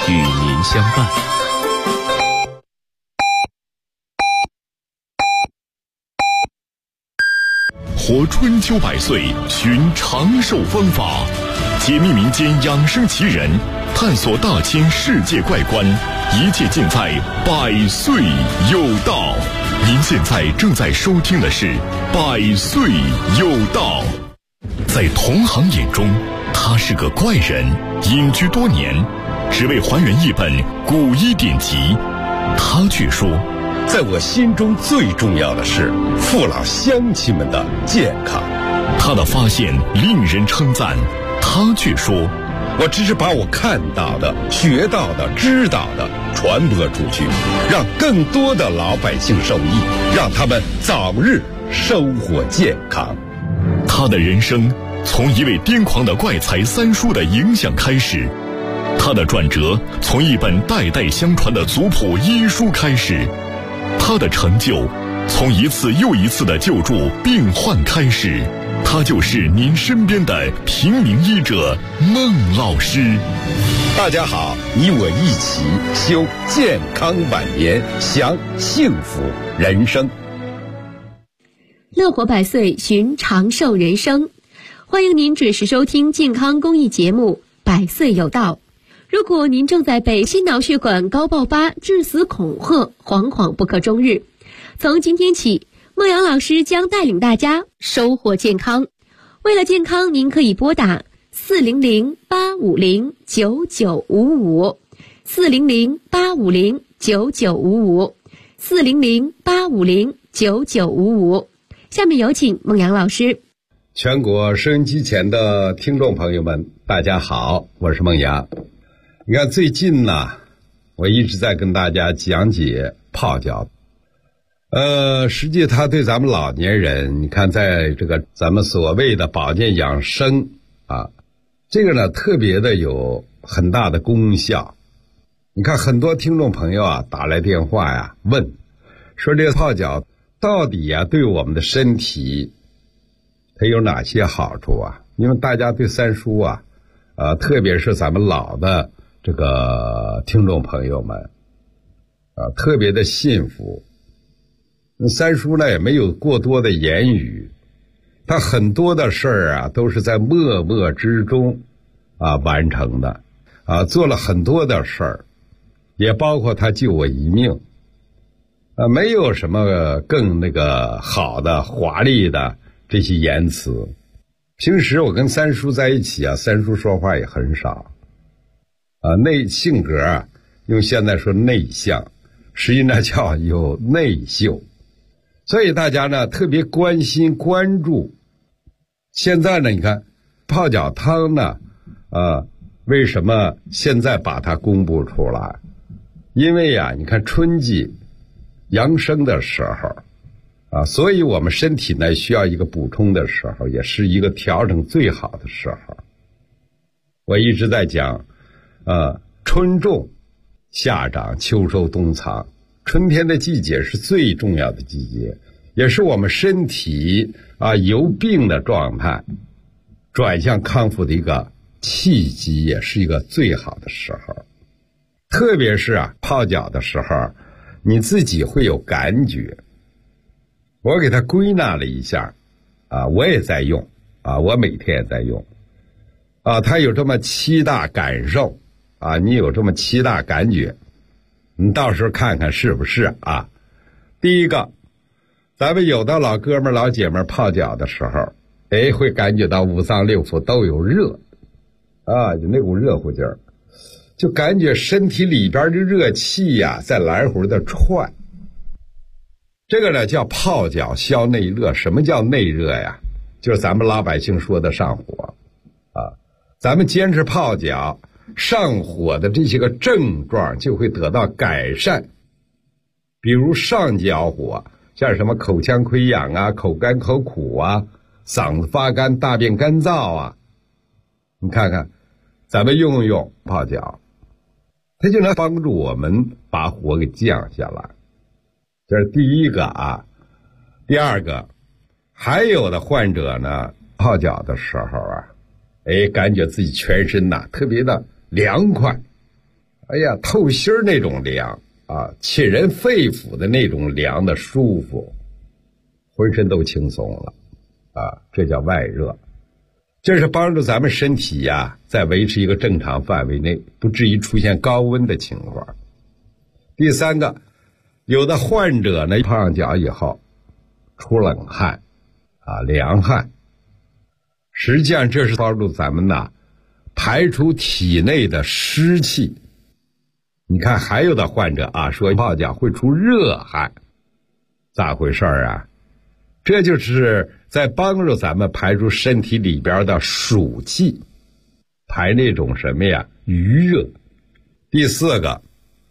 与您相伴。 活春秋百岁，寻长寿方法，解密民间养生奇人，探索大千世界怪观，一切尽在百岁有道。您现在正在收听的是百岁有道。在同行眼中，他是个怪人，隐居多年，只为还原一本古医典籍。他却说， 在我心中最重要的是父老乡亲们的健康。 他的发现令人称赞，他却说， 我只是把我看到的、学到的、知道的传播出去，让更多的老百姓受益，让他们早日生活健康。 他的人生从一位癫狂的怪才三叔的影响开始，他的转折从一本代代相传的族谱医书开始，他的成就从一次又一次的救助病患开始。他就是您身边的平民医者孟老师。 大家好，你我一起修健康晚年，享幸福人生。 乐活百岁，寻长寿人生。欢迎您准时收听健康公益节目《百岁有道》。如果您正在被心脑血管高爆发、致死恐吓，惶惶不可终日，从今天起，孟阳老师将带领大家收获健康。为了健康，您可以拨打400-850-9955 400-850-9955 400-850-9955。下面有请孟阳老师。 全国收音机前的听众朋友们，大家好，我是孟阳。你看最近呢，我一直在跟大家讲解泡脚。实际它对咱们老年人，你看在这个咱们所谓的保健养生啊，这个呢特别的有很大的功效。你看很多听众朋友啊打来电话呀，问说这个泡脚到底呀对我们的身体它有哪些好处啊？因为大家对三叔啊，特别是咱们老的这个听众朋友们啊，特别的信服。三叔呢也没有过多的言语，他很多的事儿啊都是在默默之中啊完成的啊，做了很多的事儿，也包括他救我一命啊，没有什么更那个好的华丽的这些言辞。平时我跟三叔在一起啊，三叔说话也很少啊，性格啊用现在说内向，实际呢叫有内秀。所以大家呢特别关心关注。现在呢你看泡脚汤呢为什么现在把它公布出来？因为呀你看春季养生的时候啊，所以我们身体呢需要一个补充的时候，也是一个调整最好的时候。我一直在讲春种夏长秋收冬藏，春天的季节是最重要的季节，也是我们身体由病的状态转向康复的一个契机，也是一个最好的时候。特别是泡脚的时候，你自己会有感觉。我给它归纳了一下我也在用我每天也在用它有这么7大感受你有这么7大感觉，你到时候看看是不是第一个，咱们有的老哥们老姐们泡脚的时候会感觉到五脏六腑都有热有那股热乎劲儿，就感觉身体里边的热气在来回的窜。这个呢叫泡脚消内热。什么叫内热呀？就是咱们老百姓说的上火咱们坚持泡脚，上火的这些个症状就会得到改善。比如上焦火，像什么口腔溃疡口干口苦嗓子发干、大便干燥你看看咱们用用泡脚，它就能帮助我们把火给降下来。这是第一个第二个，还有的患者呢泡脚的时候感觉自己全身特别的凉快哎呀，透心儿那种凉啊，沁人肺腑的那种凉的舒服，浑身都轻松了啊，这叫外热。这是帮助咱们身体呀，在维持一个正常范围内，不至于出现高温的情况。第三个，有的患者呢，泡上脚以后出冷汗啊，凉汗，实际上这是帮助咱们呢排除体内的湿气。你看还有的患者啊，说泡脚会出热汗，咋回事啊？这就是在帮助咱们排出身体里边的暑气，排那种什么呀，余热。第四个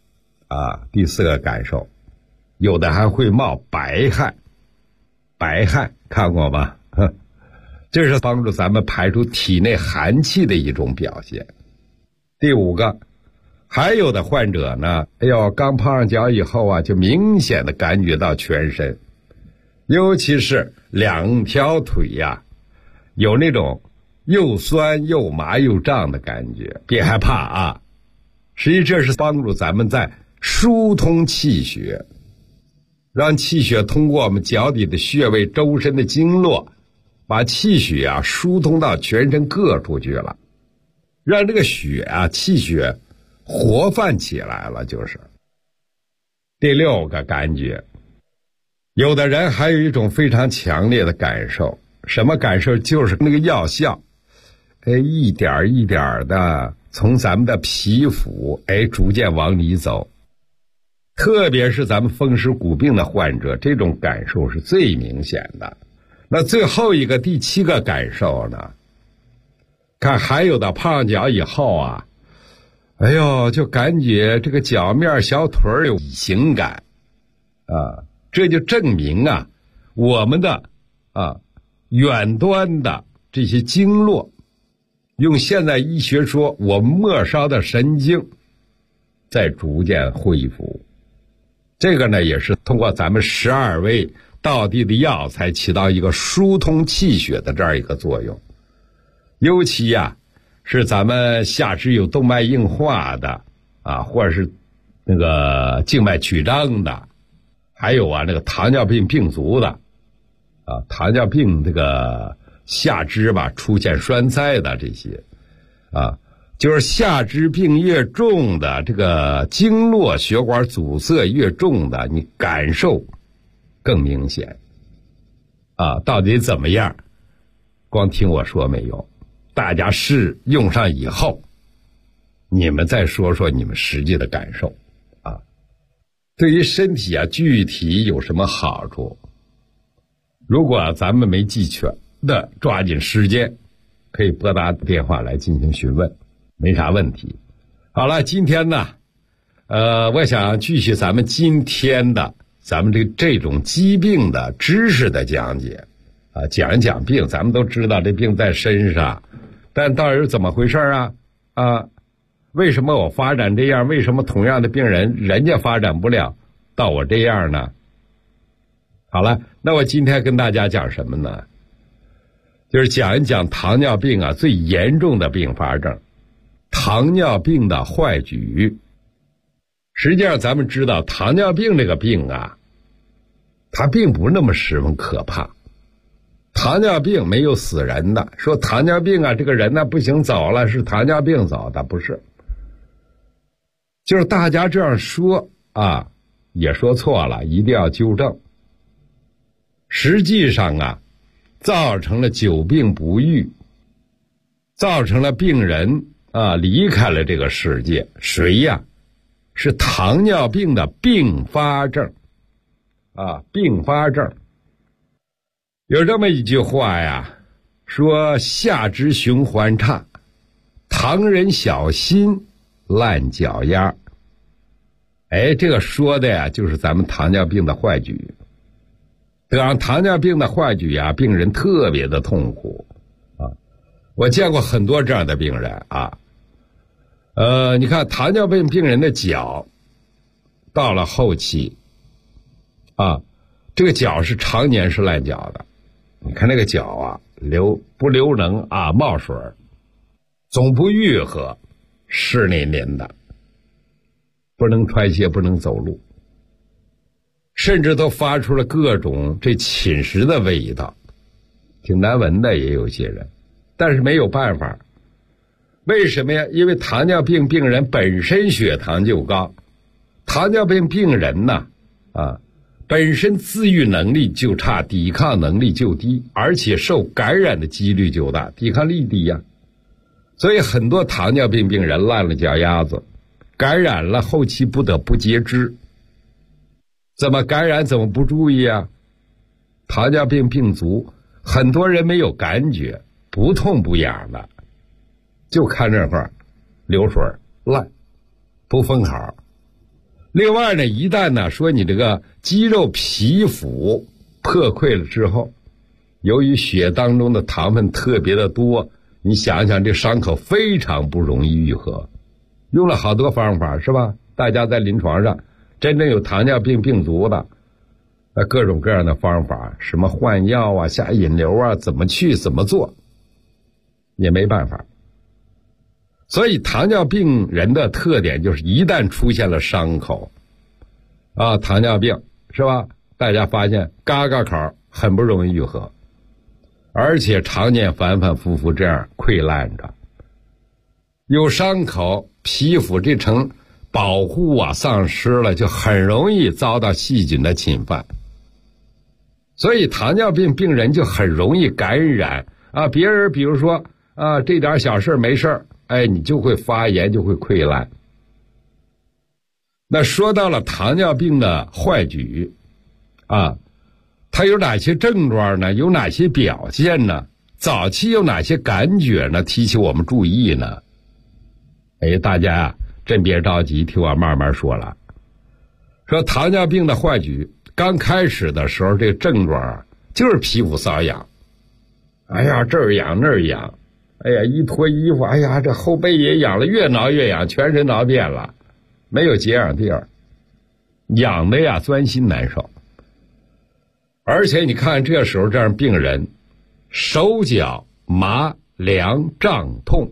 感受，有的还会冒白汗，白汗看过吗？这是帮助咱们排出体内寒气的一种表现。第五个，还有的患者呢，刚泡上脚以后啊，就明显的感觉到全身，尤其是两条腿呀，有那种又酸又麻又胀的感觉。别害怕啊，实际这是帮助咱们在疏通气血，让气血通过我们脚底的穴位、周身的经络，把气血啊疏通到全身各处去了，让这个血啊气血活泛起来了。就是第六个感觉，有的人还有一种非常强烈的感受，什么感受？就是那个药效一点一点的从咱们的皮肤逐渐往里走，特别是咱们风湿骨病的患者，这种感受是最明显的。那最后一个第七个感受呢，看还有的泡上脚以后啊，就感觉这个脚面小腿有异形感啊，这就证明啊，我们的远端的这些经络，用现代医学说，我们末梢的神经在逐渐恢复。这个呢，也是通过咱们12味道地的药材起到一个疏通气血的这样一个作用。尤其是咱们下肢有动脉硬化的或者是那个静脉曲张的，还有那个糖尿病病足的糖尿病这个下肢出现栓塞的这些就是下肢病越重的，这个经络血管阻塞越重的，你感受更明显到底怎么样？光听我说没用，大家试用上以后，你们再说说你们实际的感受对于身体具体有什么好处？如果咱们没记全的，抓紧时间可以拨打电话来进行询问，没啥问题。好了，今天呢我想继续咱们今天的咱们这种疾病的知识的讲解讲一讲病。咱们都知道这病在身上，但到底是怎么回事为什么我发展这样？为什么同样的病人人家发展不了到我这样呢？好了，那我今天跟大家讲什么呢？就是讲一讲糖尿病最严重的并发症，糖尿病的坏疽。实际上咱们知道糖尿病这个病它并不那么十分可怕。糖尿病没有死人的，说糖尿病这个人不行走了，是糖尿病走的，不是。就是大家这样说也说错了，一定要纠正。实际上造成了久病不愈，造成了病人离开了这个世界。谁是糖尿病的并发症并发症。有这么一句话说下肢循环差，糖人小心烂脚丫。这个说的就是咱们糖尿病的坏疽。得上糖尿病的坏疽病人特别的痛苦我见过很多这样的病人你看糖尿病病人的脚到了后期这个脚是常年是烂脚的。你看那个脚不流脓冒水，总不愈合，湿淋淋的不能穿鞋，不能走路，甚至都发出了各种这侵蚀的味道，挺难闻的也有些人，但是没有办法。为什么呀？因为糖尿病病人本身血糖就高，糖尿病病人呢，本身自愈能力就差，抵抗能力就低，而且受感染的几率就大，抵抗力低呀。所以很多糖尿病病人烂了脚丫子，感染了后期不得不截肢。怎么感染怎么不注意啊？糖尿病病足，很多人没有感觉，不痛不痒的，就看这块流水烂，不分好。另外呢，一旦呢说你这个肌肉皮肤破溃了之后，由于血当中的糖分特别的多，你想想这伤口非常不容易愈合。用了好多方法是吧？大家在临床上真正有糖尿病病足的，各种各样的方法，什么换药啊、下引流啊，怎么去怎么做也没办法。所以糖尿病人的特点就是一旦出现了伤口糖尿病是吧？大家发现嘎嘎口很不容易愈合，而且常年反反复复这样溃烂着，有伤口皮肤这层保护丧失了，就很容易遭到细菌的侵犯。所以糖尿病病人就很容易感染别人比如说这点小事没事你就会发炎，就会溃烂。那说到了糖尿病的坏疽它有哪些症状呢？有哪些表现呢？早期有哪些感觉呢？提起我们注意呢？大家真别着急，听我慢慢说了。说糖尿病的坏疽刚开始的时候，这个症状就是皮肤瘙痒，这儿痒那儿痒，一脱衣服，这后背也痒了，越挠越痒，全身挠遍了，没有解痒地儿，痒的钻心难受。而且你看这时候这样病人手脚麻凉胀痛，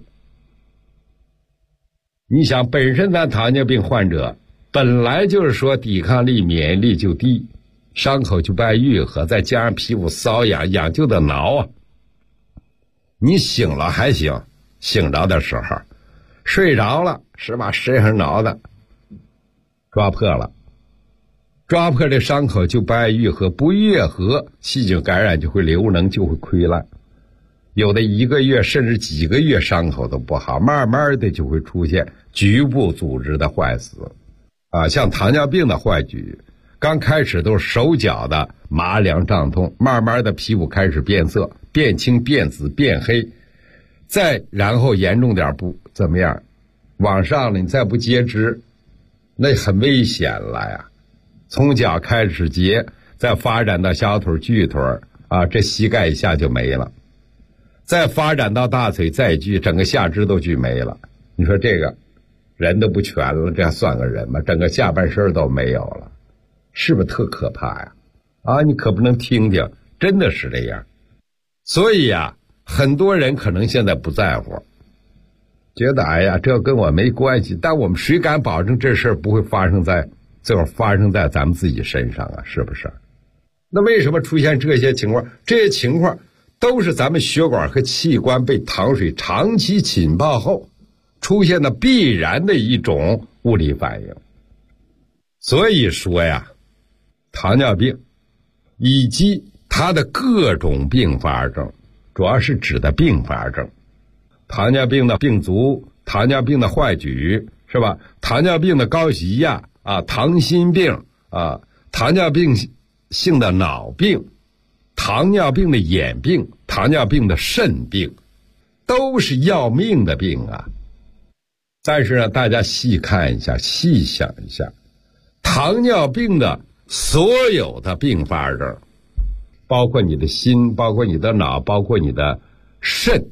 你想本身咱糖尿病患者本来就是说抵抗力免疫力就低，伤口就不爱愈合，再加上皮肤瘙痒，痒就得挠你醒了还行，醒着的时候睡着了是吧？身上挠的抓破了，抓破这伤口就不爱愈合，不愈合细菌感染就会流脓，就会溃烂，有的1个月甚至几个月伤口都不好，慢慢的就会出现局部组织的坏死像糖尿病的坏疽刚开始都是手脚的麻凉胀痛，慢慢的皮肤开始变色，变青变紫变黑，再然后严重点不怎么样，往上了你再不截肢那很危险了呀。从脚开始截，再发展到小腿巨腿这膝盖一下就没了，再发展到大腿再锯，整个下肢都锯没了。你说这个人都不全了，这还算个人吗？整个下半身都没有了，是不是特可怕呀？你可不能听听，真的是这样。所以很多人可能现在不在乎，觉得这跟我没关系，但我们谁敢保证这事儿不会发生在最后发生在咱们自己身上是不是？那为什么出现这些情况？这些情况都是咱们血管和器官被糖水长期侵爆后出现的必然的一种物理反应。所以说糖尿病以及它的各种并发症，主要是指的并发症，糖尿病的病足，糖尿病的坏疽是吧？糖尿病的高血压糖心病糖尿病性的脑病，糖尿病的眼病，糖尿病的肾病，都是要命的病但是呢，大家细看一下，细想一下，糖尿病的所有的并发症，包括你的心，包括你的脑，包括你的肾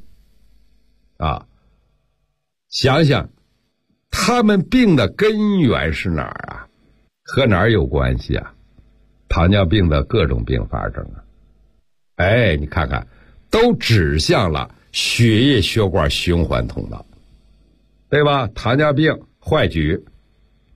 想想他们病的根源是哪儿和哪儿有关系糖尿病的各种并发症你看看都指向了血液血管循环通道，对吧？糖尿病坏疽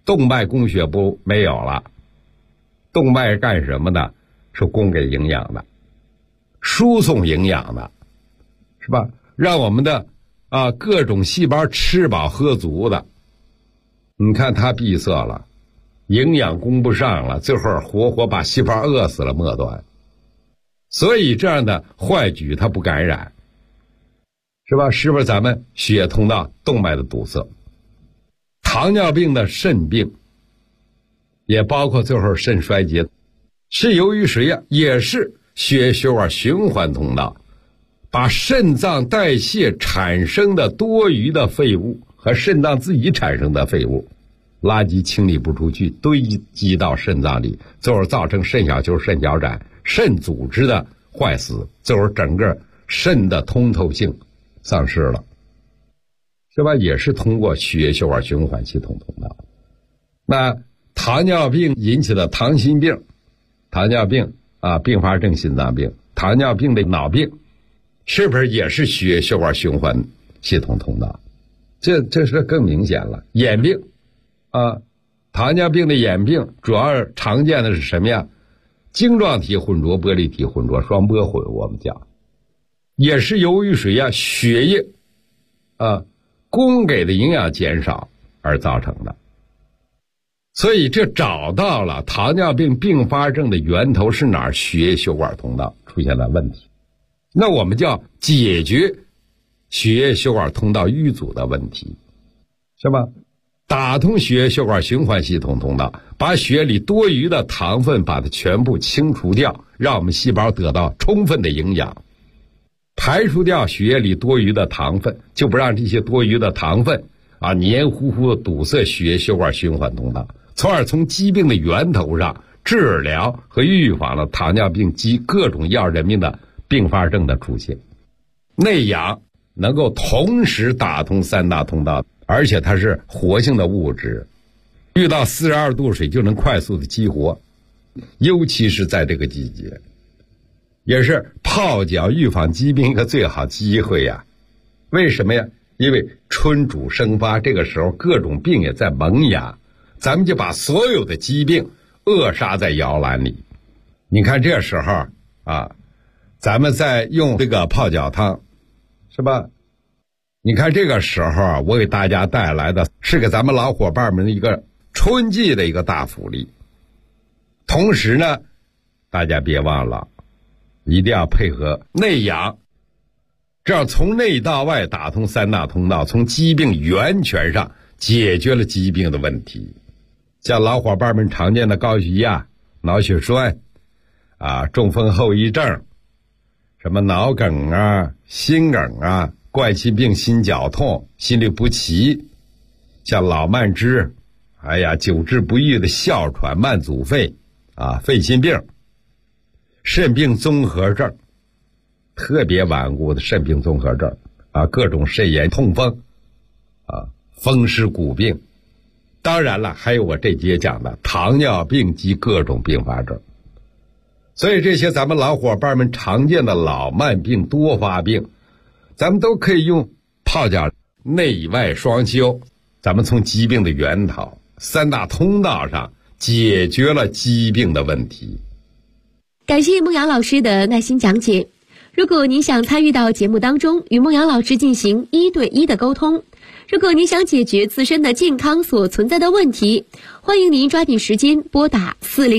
动脉供血不没有了，动脉干什么的？是供给营养的，输送营养的，是吧？让我们的各种细胞吃饱喝足的。你看它闭塞了，营养供不上了，最后活活把细胞饿死了末端。所以这样的坏疽它不感染，是吧？是不是咱们血液通道动脉的堵塞？糖尿病的肾病也包括最后肾衰竭，是由于谁呀？也是血液血管循环通道把肾脏代谢产生的多余的废物和肾脏自己产生的废物垃圾清理不出去，堆积到肾脏里，最后造成肾小球、肾小杆、肾组织的坏死，最后整个肾的通透性丧失了，是吧？也是通过血液血管循环系统通道。那糖尿病引起的糖心病，糖尿病并发症心脏病，糖尿病的脑病，是不是也是血液血管循环系统通道？这是更明显了。眼病糖尿病的眼病主要常见的是什么呀？晶状体混浊、玻璃体混浊、双波混，我们讲，也是由于谁呀？血液供给的营养减少而造成的。所以这找到了糖尿病并发症的源头是哪儿？血液血管通道出现了问题。那我们叫解决血液血管通道淤阻的问题，是吧？打通血液血管循环系统通道，把血里多余的糖分把它全部清除掉，让我们细胞得到充分的营养，排除掉血液里多余的糖分，就不让这些多余的糖分黏糊糊的堵塞血液血管循环通道，从而从疾病的源头上治疗和预防了糖尿病及各种要人命的并发症的出现。内氧能够同时打通三大通道，而且它是活性的物质，遇到42度水就能快速的激活，尤其是在这个季节，也是泡脚预防疾病的最好机会呀。为什么呀？因为春主生发，这个时候各种病也在萌芽，咱们就把所有的疾病扼杀在摇篮里。你看这时候咱们在用这个泡脚汤，是吧？你看这个时候我给大家带来的是给咱们老伙伴们的一个春季的一个大福利。同时呢，大家别忘了一定要配合内养，这样从内到外打通三大通道，从疾病源泉上解决了疾病的问题。像老伙伴们常见的高血压、脑血栓中风后遗症，什么脑梗心梗冠心病、心绞痛、心律不齐，像老慢支，久治不愈的哮喘、慢阻肺肺心病、肾病综合症，特别顽固的肾病综合症各种肾炎、痛风风湿骨病，当然了，还有我这节讲的糖尿病及各种并发症。所以这些咱们老伙伴们常见的老慢病、多发病，咱们都可以用泡脚内外双修，咱们从疾病的源头三大通道上解决了疾病的问题。 感谢孟阳老师的耐心讲解。如果您想参与到节目当中，与孟阳老师进行1对1的沟通，如果您想解决自身的健康所存在的问题，欢迎您抓紧时间拨打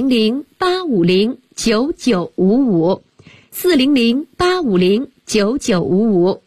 400-850-9955 400-850-9955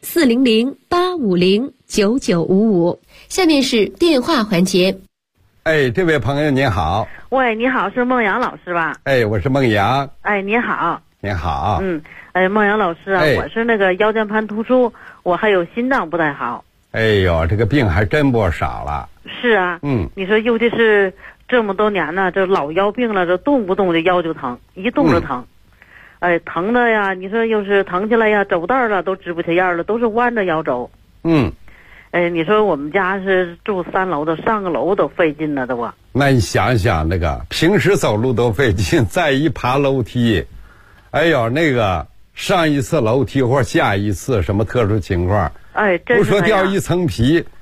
400-850-9955。下面是电话环节。 这位朋友您好。 喂，你好，是孟阳老师吧？ 我是孟阳。 你好。 您好。 孟阳老师我是那个腰间盘突出，我还有心脏不太好。 这个病还真不少了。 是啊。你说尤其是这么多年呢，这老腰病了，这动不动这腰就疼，一动就疼。疼的呀，你说又是疼起来呀，走道了都直不起样了，都是弯着腰走。你说我们家是住3楼的，上个楼都费劲了都那你想想，那个平时走路都费劲，再一爬楼梯，那个上一次楼梯或下一次什么特殊情况， 真不说掉一层皮，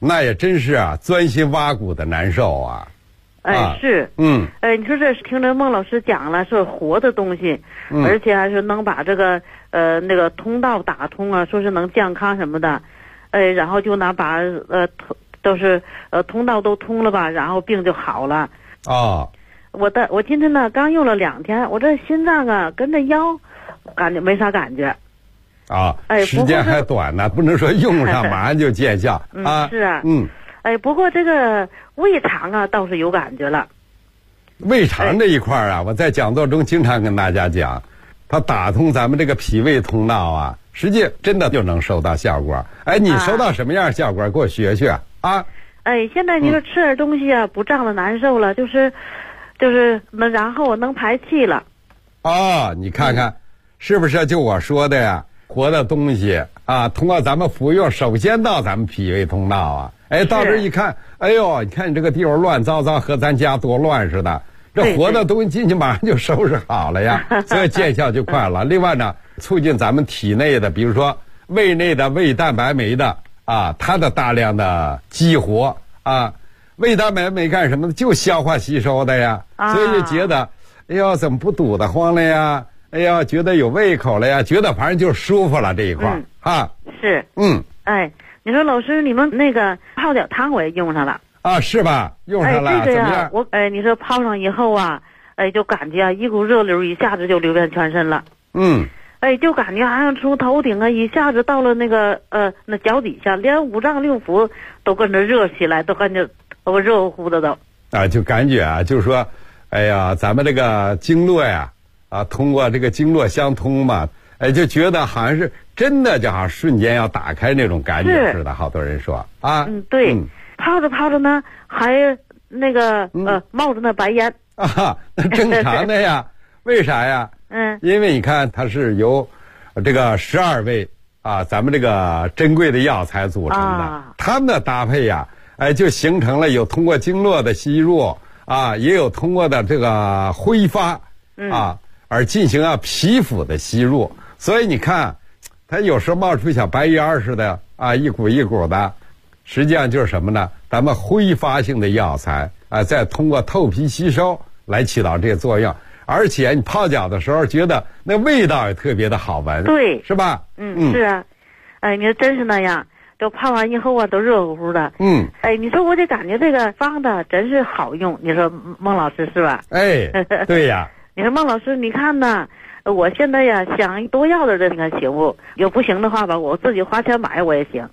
那也真是啊，钻心挖骨的难受啊。 哎，是，你说这听着孟老师讲了，是活的东西，而且还是能把这个那个通道打通啊，说是能健康什么的，然后就拿把都是通道都通了吧，然后病就好了。 哦， 我今天呢刚用了2天，我这心脏啊跟着腰感觉没啥感觉。 啊，时间还短呢，不能说用上马上就见效啊。 是啊，不过这个胃肠啊倒是有感觉了。 胃肠这一块啊，我在讲座中经常跟大家讲，它打通咱们这个脾胃通道啊，实际真的就能收到效果。哎，你收到什么样效果？给我学学啊。 现在你说吃点东西啊，不胀的难受了，就是能，然后能排气了。 哦，你看看，是不是就我说的呀？活的东西啊，通过咱们服用，首先到咱们脾胃通道啊。哎，到这一看，哎呦，你看你这个地方乱糟糟，和咱家多乱似的。这活的东西进去马上就收拾好了呀，所以见效就快了。另外呢，促进咱们体内的，比如说胃内的胃蛋白酶的啊，它的大量的激活啊。胃蛋白酶干什么呢？就消化吸收的呀。所以就觉得，哎呦，怎么不堵得慌了呀？哎呀，觉得有胃口了呀，觉得反正就舒服了这一块啊。 是，你说老师，你们那个泡脚汤我也用上了啊，是吧？用上了， 这个怎么样？ 你说泡上以后啊，就感觉啊一股热流一下子就流遍全身了。就感觉好像从头顶啊一下子到了那个那脚底下，连五脏六腑都跟着热起来，都感觉我热乎乎的都。 啊，就感觉啊，就是说，哎呀，咱们这个经络呀，通过这个经络相通嘛，就觉得好像是真的，就好像瞬间要打开那种感觉似的。好多人说啊， 对，泡着泡着呢，还那个冒着那白烟啊，那正常的呀。为啥呀？因为你看它是由这个12味啊，咱们这个珍贵的药材组成的，它们的搭配呀，就形成了有通过经络的吸入啊，也有通过的这个挥发啊，而进行皮肤的吸入。所以你看，它有时候冒出小白烟似的啊，一股一股的，实际上就是什么呢？咱们挥发性的药材再通过透皮吸收来起到这个作用。而且你泡脚的时候，觉得那味道也特别的好闻， 对， 是吧？ 是啊，你说真是那样，就泡完以后啊，都热乎乎的。你说我就感觉这个方子真是好用。你说孟老师是吧？ 对呀。 你说孟老师，你看呢？我现在呀想多要点这个行不？有不行的话吧，我自己花钱买我也行。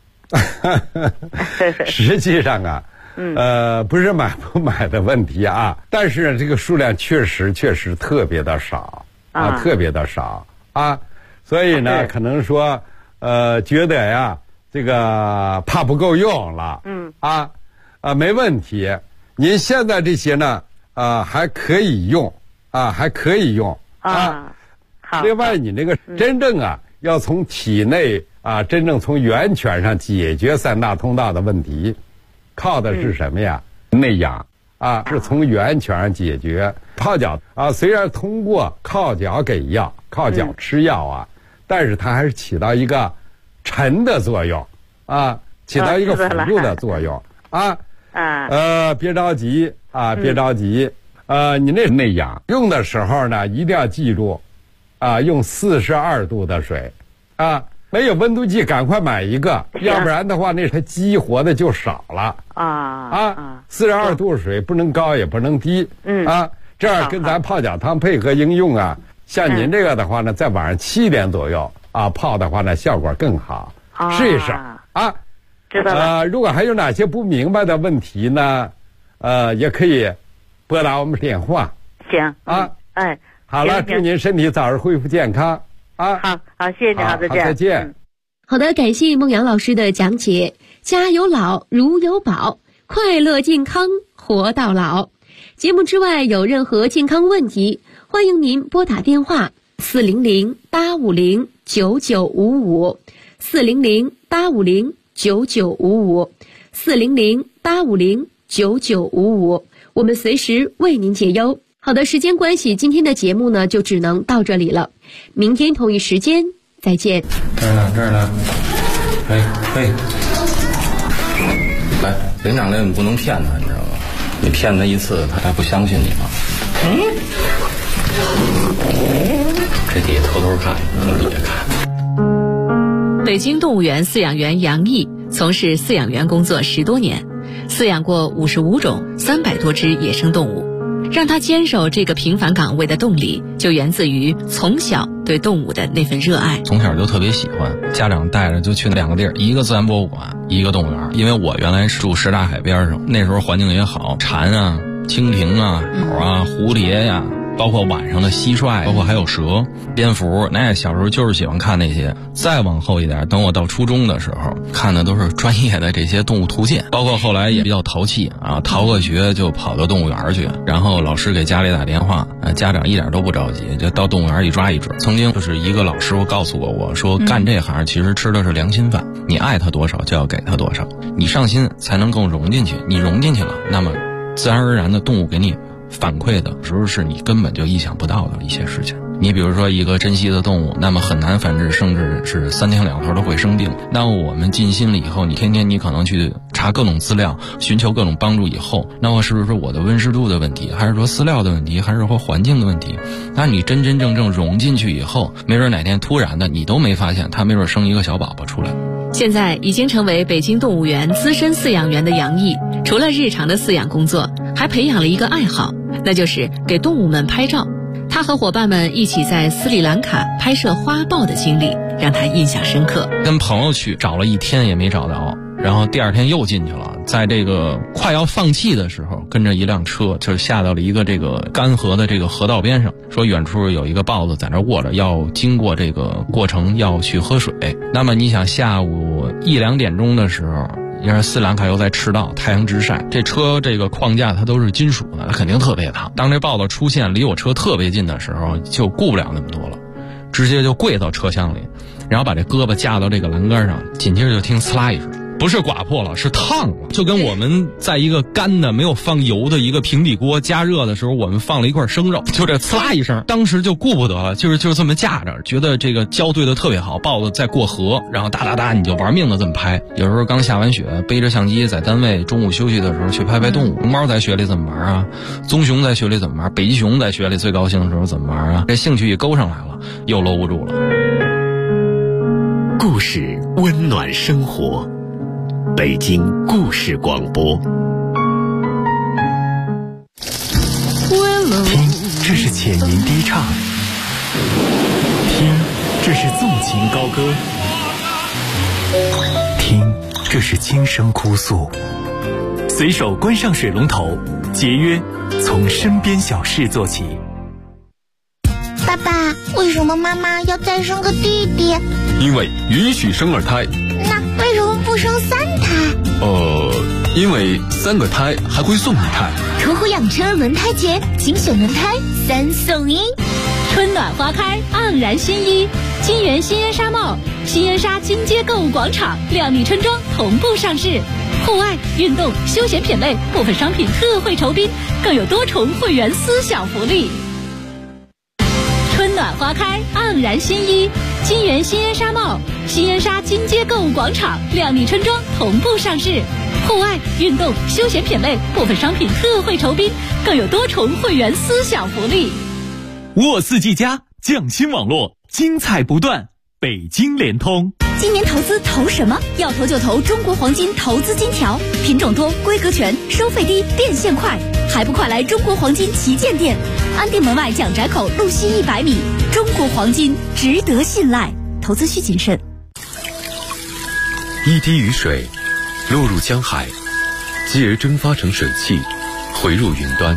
实际上啊。不是买不买的问题啊，但是这个数量确实特别的少特别的少啊，所以呢，可能说觉得呀，这个怕不够用了，没问题。您现在这些呢，还可以用还可以用好。 另外，你那个真正要从体内真正从源泉上解决3大通道的问题。靠的是什么呀？内养是从源泉上解决。泡脚虽然通过靠脚给药、靠脚吃药但是它还是起到一个沉的作用起到一个辅助的作用别着急别着急你那内养用的时候呢，一定要记住用42度的水没有温度计，赶快买一个，要不然的话，那它激活的就少了42度水不能高也不能低这样跟咱泡脚汤配合应用像您这个的话呢，在晚上7点左右泡的话呢，效果更好，试一试知道了。 如果还有哪些不明白的问题呢，也可以拨打我们电话。 行好了，祝您身体早日恢复健康。 好，谢谢你， 再见。 好的，感谢孟阳老师的讲解。家有老，如有宝，快乐健康活到老。节目之外有任何健康问题，欢迎您拨打电话400-850-9955 400-850-9955 400-850-9955，我们随时为您解忧。好的，时间关系，今天的节目呢就只能到这里了。明天同一时间再见。 这儿呢，来， 灵长类你不能骗他，你知道吗？你骗他一次，他还不相信你吗？这底下偷偷看，底下看。 北京动物园饲养员杨毅从事饲养员工作10多年，饲养过55种300多只野生动物。让他坚守这个平凡岗位的动力，就源自于从小对动物的那份热爱。 从小就特别喜欢，家长带着就去2个地儿，一个自然博物馆，一个动物园。因为我原来住什刹海边上，那时候环境也好，蝉啊、蜻蜓啊、鸟啊、蝴蝶呀，包括晚上的蟋蟀，包括还有蛇、蝙蝠，那小时候就是喜欢看那些。再往后一点，等我到初中的时候，看的都是专业的这些动物图鉴，包括后来也比较淘气啊，逃个学就跑到动物园去，然后老师给家里打电话，家长一点都不着急，就到动物园一抓一准。曾经就是一个老师傅告诉过我说，干这行其实吃的是良心饭，你爱他多少就要给他多少，你上心才能更融进去，你融进去了，那么自然而然的动物给你反馈的时候是你根本就意想不到的一些事情。你比如说一个珍稀的动物，那么很难繁殖，甚至是3天2头都会生病。那我们尽心了以后，你天天你可能去查各种资料，寻求各种帮助以后，那么是不是我的温湿度的问题，还是说饲料的问题，还是说环境的问题？那你真真正正融进去以后，没准哪天突然的你都没发现，它没准生一个小宝宝出来。 现在已经成为北京动物园资深饲养员的杨毅，除了日常的饲养工作，还培养了一个爱好，那就是给动物们拍照。他和伙伴们一起在斯里兰卡拍摄花豹的经历让他印象深刻。 跟朋友去找了1天也没找到，然后第2天又进去了，在这个快要放弃的时候，跟着一辆车就下到了一个这个干涸的这个河道边上，说远处有一个豹子在那卧着，要经过这个过程要去喝水。那么你想下午1、2点钟的时候，因为斯里兰卡又在赤道，太阳直晒，这车这个框架它都是金属的，它肯定特别烫。当这豹子出现离我车特别近的时候，就顾不了那么多了，直接就跪到车厢里，然后把这胳膊架到这个栏杆上，紧接着就听呲啦一声，不是刮破了，是烫了，就跟我们在一个干的没有放油的一个平底锅加热的时候，我们放了一块生肉，就这呲啦一声，当时就顾不得了，就是这么架着，觉得这个胶对的特别好，豹子在过河，然后哒哒哒你就玩命的这么拍。有时候刚下完雪，背着相机在单位中午休息的时候去拍拍动物。熊猫在雪里怎么玩啊？棕熊在雪里怎么玩？北极熊在雪里最高兴的时候怎么玩啊？这兴趣一勾上来了，又搂不住了。 故事温暖生活，北京故事广播。 听，这是浅吟低唱；听，这是纵情高歌；听，这是轻声哭诉。随手关上水龙头，节约从身边小事做起。 爸爸，为什么妈妈要再生个弟弟？ 因为允许生2胎。 那为什么不生3胎？ 因为3个胎还会送1胎。 途虎养车轮胎节，精选轮胎3送1。 春暖花开，盎然新衣。金源新烟纱帽、新烟纱金街购物广场、靓丽春装同步上市。户外、运动、休闲品类部分商品特惠酬宾，更有多重会员私享福利。春暖花开，盎然新衣。金源新烟纱帽、新烟纱金街购物广场、靓丽春装同步上市。户外、运动、休闲品类部分商品特惠酬宾，更有多重会员私享福利。 沃4G+匠心网络，精彩不断。北京联通。 今年投资投什么？要投就投中国黄金投资金条，品种多，规格全，收费低，变现快，还不快来中国黄金旗舰店，安定门外蒋宅口路西100米。中国黄金值得信赖，投资需谨慎。 一滴雨水落入江海，继而蒸发成水汽，回入云端。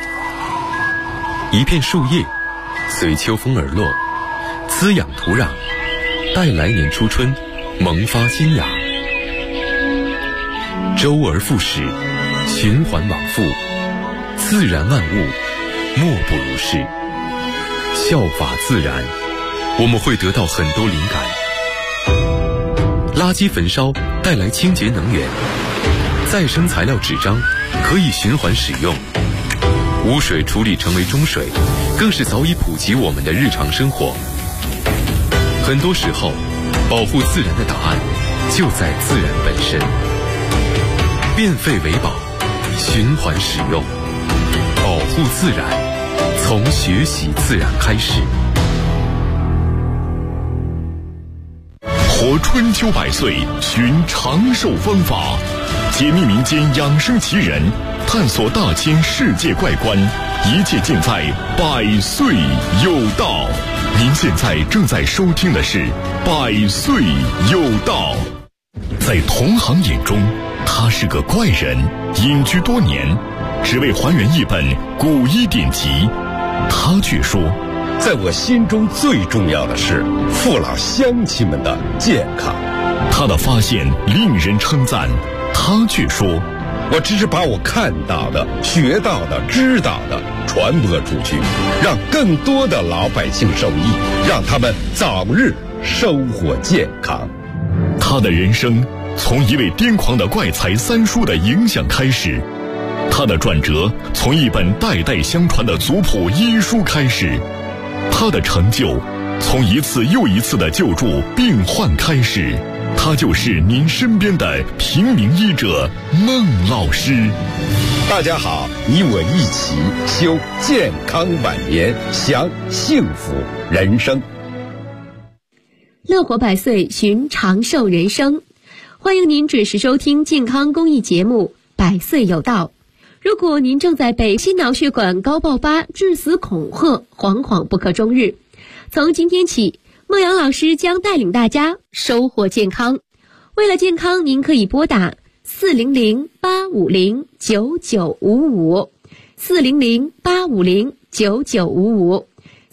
一片树叶随秋风而落，滋养土壤，待来年初春萌发新芽。周而复始，循环往复，自然万物莫不如是。效法自然，我们会得到很多灵感。垃圾焚烧带来清洁能源，再生材料纸张可以循环使用，污水处理成为中水，更是早已普及我们的日常生活。很多时候，保护自然的答案就在自然本身。 变废为宝，循环使用，保护自然，从学习自然开始。 活春秋百岁，寻长寿方法，解密民间养生奇人，探索大千世界怪观，一切尽在百岁有道。您现在正在收听的是百岁有道。在同行眼中，他是个怪人，隐居多年，只为还原一本古医典籍。他却说， 在我心中最重要的是父老乡亲们的健康。 他的发现令人称赞，他却说， 我只是把我看到的、学到的、知道的传播出去，让更多的老百姓受益，让他们早日收获健康。 他的人生从一位癫狂的怪才三叔的影响开始，他的转折从一本代代相传的族谱医书开始，他的成就从一次又一次的救助病患开始。他就是您身边的平民医者孟老师。 大家好，你我一起修健康晚年，享幸福人生。 乐活百岁，寻长寿人生。欢迎您准时收听健康公益节目《百岁有道》。如果您正在被心脑血管高爆发、致死恐吓，惶惶不可终日，从今天起，孟阳老师将带领大家收获健康。为了健康，您可以拨打400-850-9955 400-850-9955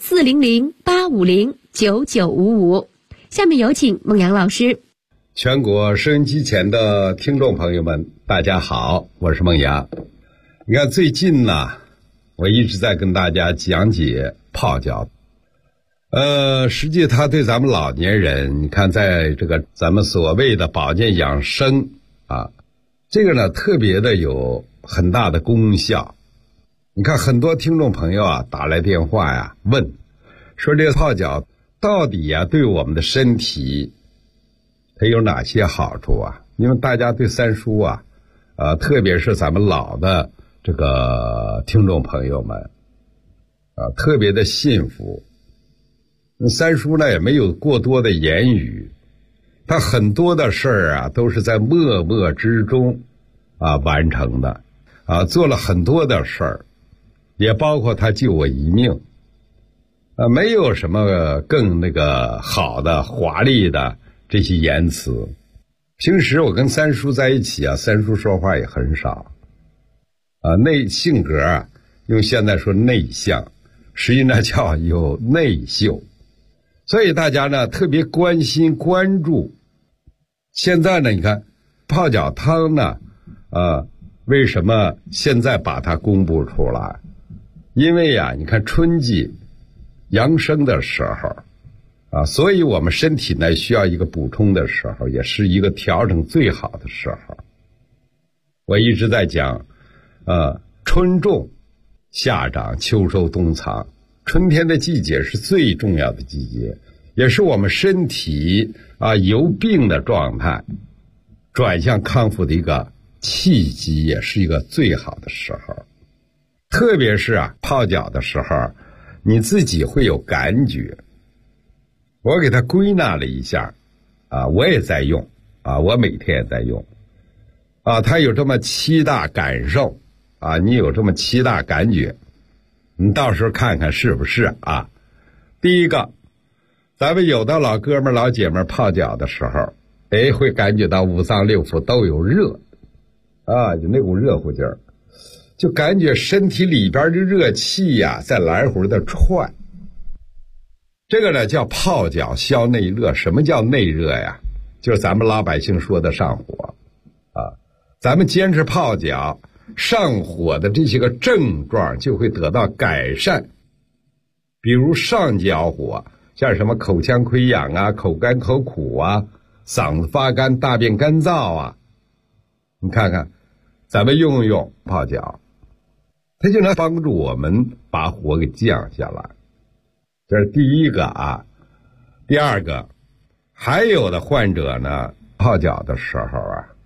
400-850-9955。下面有请孟阳老师。 全国收音机前的听众朋友们，大家好，我是孟阳。你看最近呢，我一直在跟大家讲解泡脚。实际它对咱们老年人，你看在这个咱们所谓的保健养生啊，这个呢特别的有很大的功效。你看很多听众朋友啊打来电话呀，问说这个泡脚到底呀对我们的身体它有哪些好处啊？因为大家对三叔啊，特别是咱们老的这个听众朋友们啊，特别的信服。三叔呢也没有过多的言语，他很多的事儿啊都是在默默之中啊完成的啊，做了很多的事儿，也包括他救我一命啊，没有什么更那个好的华丽的这些言辞。平时我跟三叔在一起啊，三叔说话也很少啊，性格啊用现在说内向，实际呢叫有内秀。所以大家呢特别关心关注。现在呢你看泡脚汤呢为什么现在把它公布出来？因为呀你看春季养生的时候啊，所以我们身体呢需要一个补充的时候，也是一个调整最好的时候。我一直在讲春种夏长秋收冬藏，春天的季节是最重要的季节，也是我们身体由病的状态转向康复的一个契机，也是一个最好的时候。特别是泡脚的时候，你自己会有感觉。我给它归纳了一下我也在用我每天也在用它有这么7大感受你有这么7大感觉，你到时候看看是不是第一个，咱们有的老哥们老姐们泡脚的时候会感觉到五脏六腑都有热有那股热乎劲儿，就感觉身体里边的热气呀在来回的窜。这个呢叫泡脚消内热。什么叫内热呀？就是咱们老百姓说的上火咱们坚持泡脚，上火的这些个症状就会得到改善。比如上焦火，像什么口腔溃疡口干口苦嗓子发干、大便干燥你看看咱们用用泡脚，它就能帮助我们把火给降下来。这是第一个第二个，还有的患者呢泡脚的时候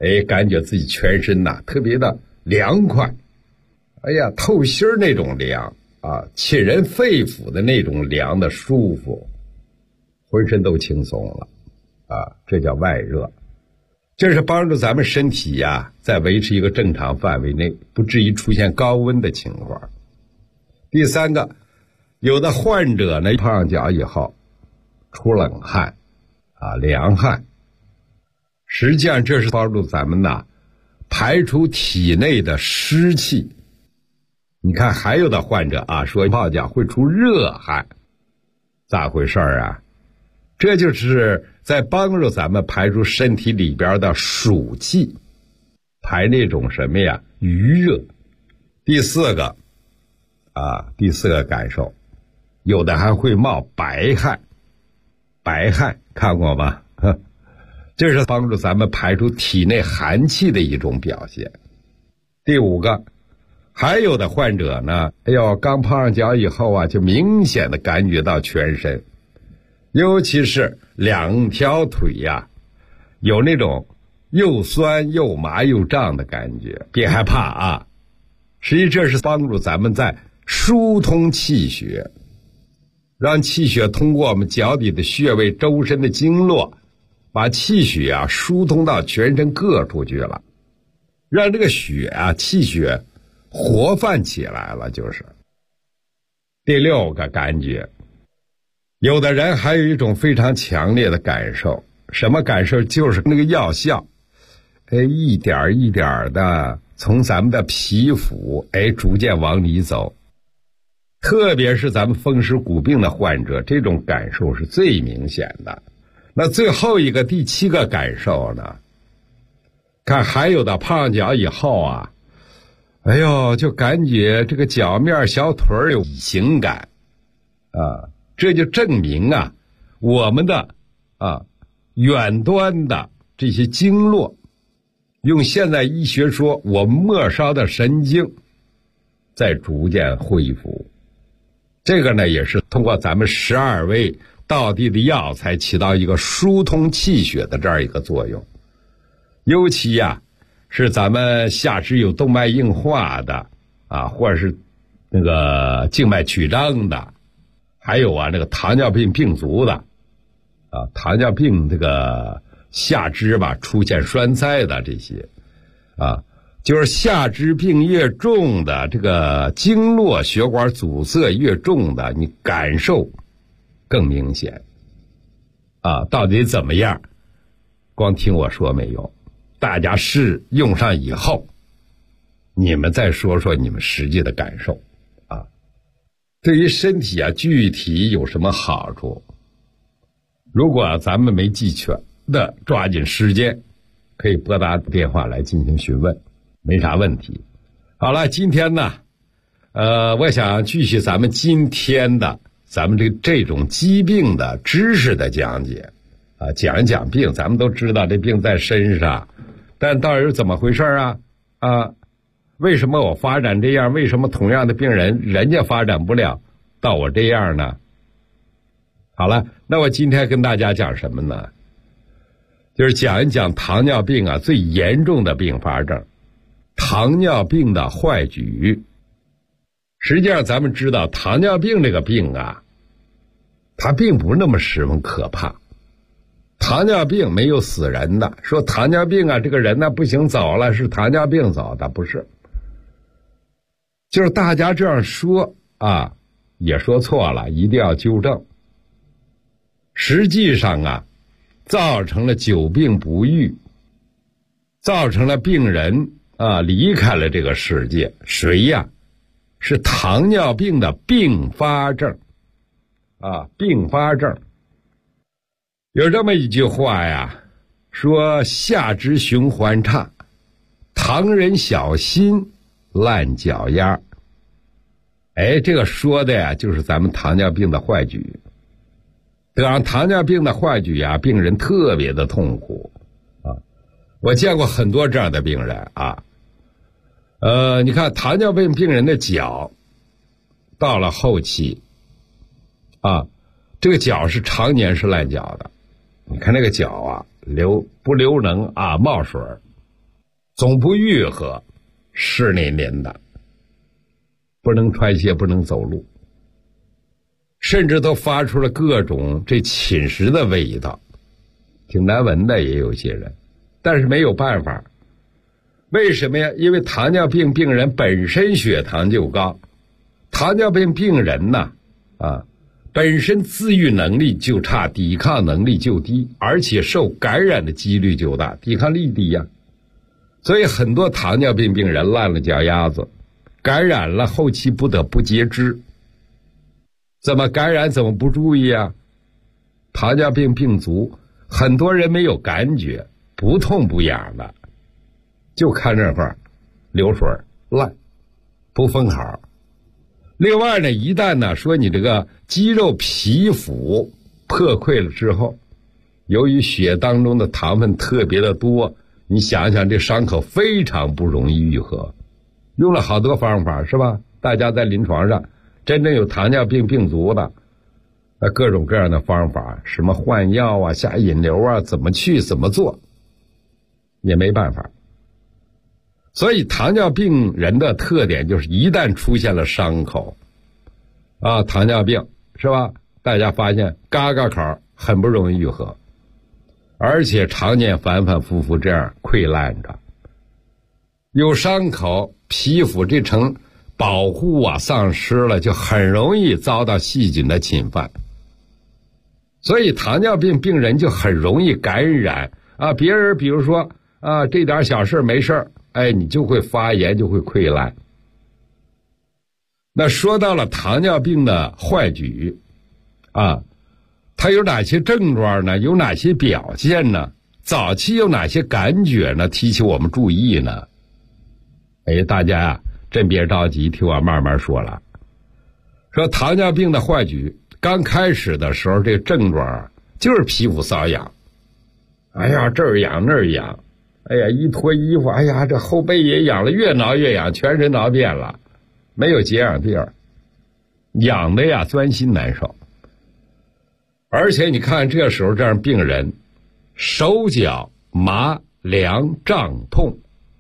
感觉自己全身呐特别的凉快，透心儿那种凉啊，沁人肺腑的那种凉的舒服，浑身都轻松了啊，这叫外热。这是帮助咱们身体呀，在维持一个正常范围内，不至于出现高温的情况。第三个，有的患者呢，泡上脚以后出冷汗啊，凉汗，实际上这是帮助咱们呐排除体内的湿气。你看还有的患者啊，说泡脚会出热汗，咋回事啊？这就是在帮助咱们排出身体里边的暑气，排那种什么呀，余热。第四个感受，有的还会冒白汗，白汗看过吗？这是帮助咱们排出体内寒气的一种表现。第五个，还有的患者呢，刚泡上脚以后啊，就明显的感觉到全身，尤其是两条腿呀，有那种又酸又麻又胀的感觉。别害怕啊，实际这是帮助咱们在疏通气血，让气血通过我们脚底的穴位、周身的经络，把气血啊疏通到全身各处去了，让这个血啊气血活泛起来了。就是第六个感觉，有的人还有一种非常强烈的感受，什么感受？就是那个药效一点一点的从咱们的皮肤逐渐往里走，特别是咱们风湿骨病的患者，这种感受是最明显的。那最后一个第七个感受呢，看还有的泡上脚以后啊，就感觉这个脚面小腿有异形感啊，这就证明啊，我们的远端的这些经络，用现代医学说，我们末梢的神经在逐渐恢复。这个呢，也是通过咱们12味道地的药材起到一个疏通气血的这样一个作用。尤其呀，是咱们下肢有动脉硬化的啊，或者是那个静脉曲张的，还有那个糖尿病病足的啊，糖尿病这个下肢吧出现栓塞的这些啊，就是下肢病越重的，这个经络血管阻塞越重的，你感受更明显啊。到底怎么样？光听我说没用，大家试用上以后，你们再说说你们实际的感受啊。对于身体啊，具体有什么好处？如果咱们没记全的，抓紧时间可以拨打电话来进行询问，没啥问题。好了，今天呢我想继续咱们今天的咱们这种疾病的知识的讲解啊，讲一讲病。咱们都知道这病在身上，但到底是怎么回事啊？为什么我发展这样？为什么同样的病人家发展不了到我这样呢？好了，那我今天跟大家讲什么呢？就是讲一讲糖尿病啊最严重的并发症，糖尿病的坏疽。实际上咱们知道糖尿病这个病啊，它并不是那么十分可怕。糖尿病没有死人的，说糖尿病啊这个人呢不行走了，是糖尿病走的，不是。就是大家这样说啊，也说错了，一定要纠正。实际上啊，造成了久病不愈，造成了病人啊离开了这个世界。谁呀？是糖尿病的并发症啊，并发症。有这么一句话呀，说下肢循环差，糖人小心烂脚丫。这个说的呀，就是咱们糖尿病的坏疽。得上糖尿病的坏疽啊，病人特别的痛苦啊。我见过很多这样的病人啊。你看糖尿病病人的脚到了后期啊，这个脚是常年是烂脚的。你看那个脚啊，不流脓啊，冒水总不愈合，湿淋淋的，不能穿鞋，不能走路，甚至都发出了各种这侵蚀的味道，挺难闻的也有些人，但是没有办法。为什么呀？因为糖尿病病人本身血糖就高，糖尿病病人呢，本身自愈能力就差，抵抗能力就低，而且受感染的几率就大，抵抗力低呀。所以很多糖尿病病人烂了脚丫子，感染了后期不得不截肢。怎么感染怎么不注意啊？糖尿病病足，很多人没有感觉，不痛不痒的，就看这块流水烂，不分好。另外呢，一旦呢说你这个肌肉皮肤破溃了之后，由于血当中的糖分特别的多，你想想这伤口非常不容易愈合。用了好多方法是吧？大家在临床上真正有糖尿病病足的，各种各样的方法，什么换药啊、下引流啊，怎么去怎么做，也没办法。所以糖尿病人的特点就是一旦出现了伤口糖尿病是吧？大家发现嘎嘎口很不容易愈合，而且常年反反复复这样溃烂着，有伤口皮肤这层保护丧失了，就很容易遭到细菌的侵犯。所以糖尿病病人就很容易感染别人比如说这点小事没事，你就会发炎，就会溃烂。那说到了糖尿病的坏疽它有哪些症状呢？有哪些表现呢？早期有哪些感觉呢？提起我们注意呢？大家真别着急，听我慢慢说了。说糖尿病的坏疽刚开始的时候，这个症状就是皮肤瘙痒，这儿痒那儿痒，一脱衣服，这后背也痒了，越挠越痒，全身挠遍了，没有解痒地儿，痒的呀钻心难受。而且你看这时候这样病人手脚麻凉胀痛，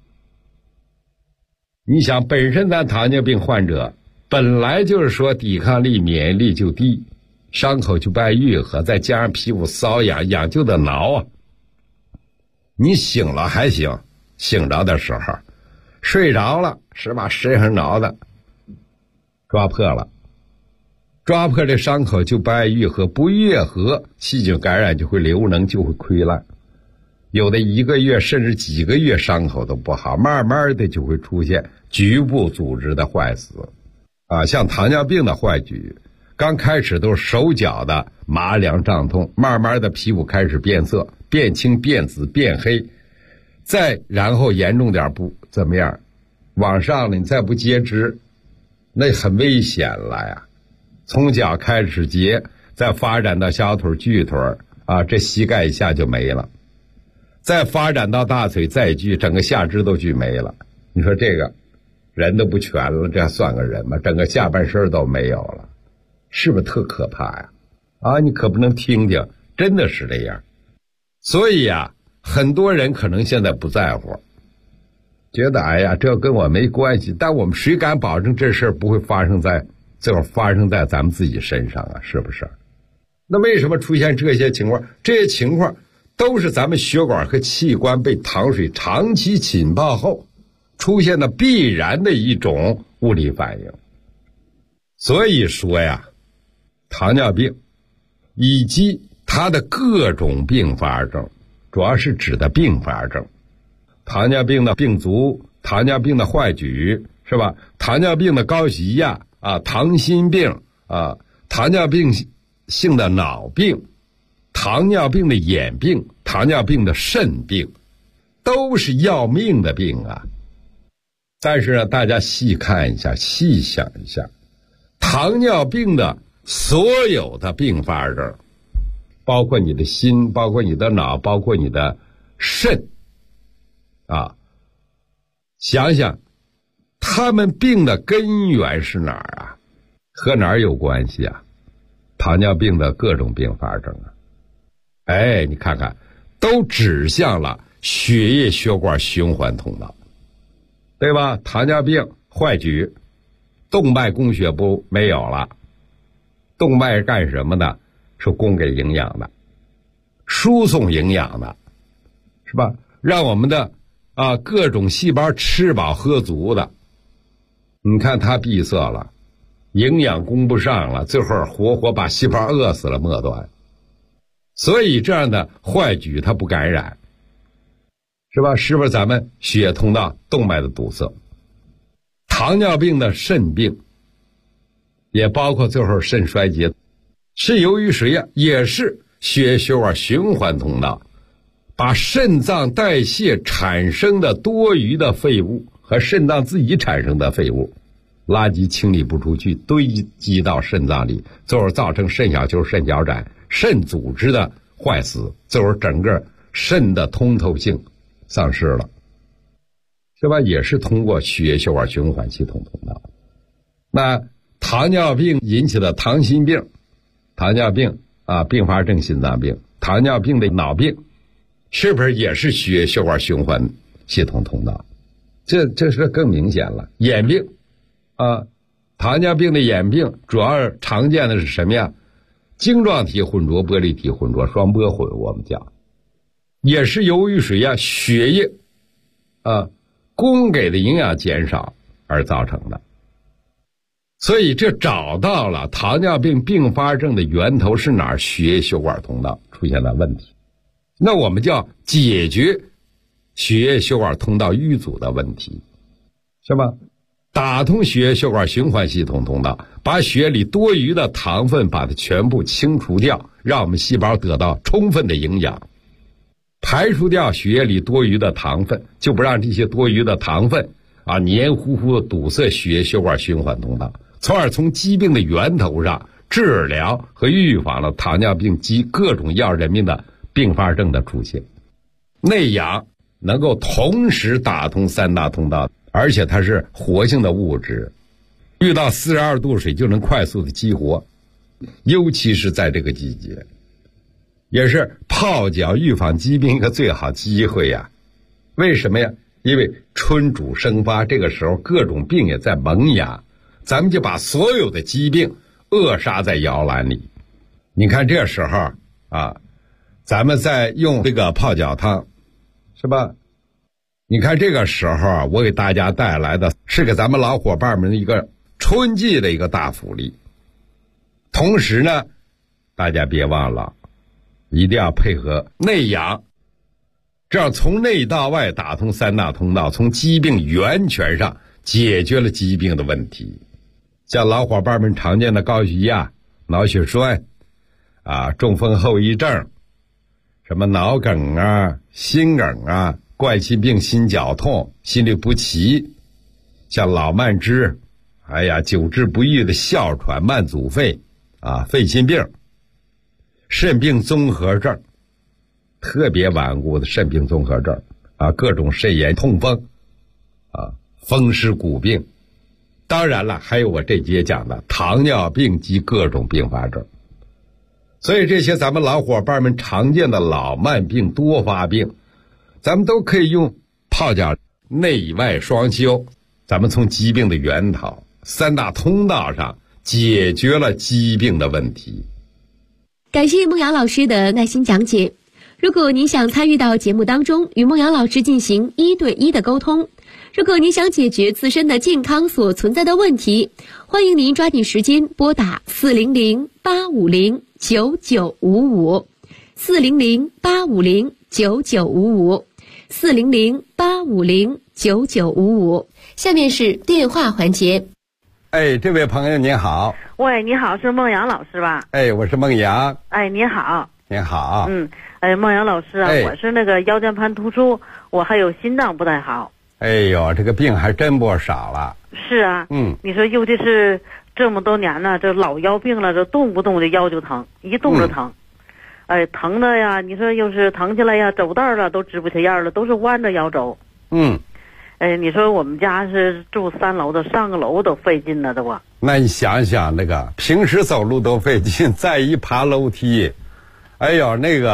你想本身咱糖尿病患者本来就是说抵抗力免疫力就低，伤口就不爱愈合，再加上皮肤瘙痒，痒就得挠你醒了还行，醒着的时候睡着了是吧？身上挠的抓破了，抓破这伤口就不爱愈合，不愈合细菌感染就会流脓，就会溃烂，有的1个月甚至几个月伤口都不好，慢慢的就会出现局部组织的坏死像糖尿病的坏疽刚开始都是手脚的麻凉胀痛，慢慢的皮肤开始变色，变青变紫变黑，再然后严重点不怎么样，往上了你再不截肢那很危险了呀。从脚开始截，再发展到小腿巨腿这膝盖以下就没了，再发展到大腿再锯，整个下肢都锯没了。你说这个人都不全了，这还算个人吗？整个下半身都没有了，是不是特可怕呀？你可不能听听，真的是这样。所以很多人可能现在不在乎，觉得这跟我没关系，但我们谁敢保证这事儿不会发生在咱们自己身上是不是？那为什么出现这些情况？这些情况都是咱们血管和器官被糖水长期浸泡后出现的必然的一种物理反应。所以说糖尿病以及它的各种并发症，主要是指的并发症，糖尿病的病足，糖尿病的坏疽是吧？糖尿病的高血压糖心病糖尿病性的脑病，糖尿病的眼病，糖尿病的肾病，都是要命的病但是呢，大家细看一下，细想一下，糖尿病的所有的并发症，包括你的心，包括你的脑，包括你的肾想想他们病的根源是哪儿和哪儿有关系糖尿病的各种并发症你看看都指向了血液血管循环通道，对吧？糖尿病坏举，动脉供血不没有了。动脉干什么的？是供给营养的，输送营养的，是吧？让我们的各种细胞吃饱喝足的。你看它闭塞了，营养供不上了，最后活活把细胞饿死了末端。所以这样的坏举它不感染，是吧？是不是咱们血液通道动脉的堵塞？糖尿病的肾病也包括最后肾衰竭，是由于谁呀？也是血液血管循环通道把肾脏代谢产生的多余的废物和肾脏自己产生的废物垃圾清理不出去，堆积到肾脏里，最后造成肾小球、肾小杆、肾组织的坏死，最后整个肾的通透性丧失了，是吧？也是通过血液血管循环系统通道。那糖尿病引起的糖心病，糖尿病并发症心脏病，糖尿病的脑病，是不是也是血液血管循环系统通道？这是更明显了。眼病糖尿病的眼病主要常见的是什么呀？晶状体混浊、玻璃体混浊、双波混，我们讲，也是由于谁呀？血液供给的营养减少而造成的。所以这找到了糖尿病并发症的源头是哪儿？血液血管通道出现了问题。那我们叫解决血液血管通道淤阻的问题，是吧？打通血液血管循环系统通道，把血里多余的糖分把它全部清除掉，让我们细胞得到充分的营养，排除掉血液里多余的糖分，就不让这些多余的糖分黏糊糊地堵塞血液血管循环通道，从而从疾病的源头上治疗和预防了糖尿病及各种要人命的并发症的出现。内氧能够同时打通三大通道，而且它是活性的物质，遇到42度水就能快速的激活，尤其是在这个季节，也是泡脚预防疾病一个最好机会呀。为什么呀？因为春主生发，这个时候各种病也在萌芽，咱们就把所有的疾病扼杀在摇篮里。你看这时候咱们在用这个泡脚汤，是吧？你看这个时候我给大家带来的是给咱们老伙伴们的一个春季的一个大福利。同时呢，大家别忘了一定要配合内养，这样从内到外打通三大通道，从疾病源泉上解决了疾病的问题。像老伙伴们常见的高血压、脑血栓中风后遗症，什么脑梗心梗冠心病、心绞痛、心律不齐，像老慢支，久治不愈的哮喘、慢阻肺肺心病、肾病综合症，特别顽固的肾病综合症各种肾炎、痛风风湿骨病，当然了，还有我这节讲的糖尿病及各种并发症。所以这些咱们老伙伴们常见的老慢病、多发病，咱们都可以用泡脚内外双修，咱们从疾病的源头三大通道上解决了疾病的问题。 感谢孟阳老师的耐心讲解。如果您想参与到节目当中，与孟阳老师进行1对1的沟通，如果您想解决自身的健康所存在的问题，欢迎您抓紧时间拨打400-850-9955 400-850-9955 400-850-9955。下面是电话环节。 这位朋友您好。 喂，你好，是孟阳老师吧？ 我是孟阳。 你好。 您好。 孟阳老师我是那个腰间盘突出，我还有心脏不太好。 这个病还真不少了。 是啊。你说尤其是这么多年了，这老腰病了，这动不动这腰就疼，一动就疼。疼的呀，你说又是疼起来呀，走道了都直不起样了，都是弯着腰走。你说我们家是住3楼的，上个楼都费劲了，都那你想想，那个平时走路都费劲，再一爬楼梯，那个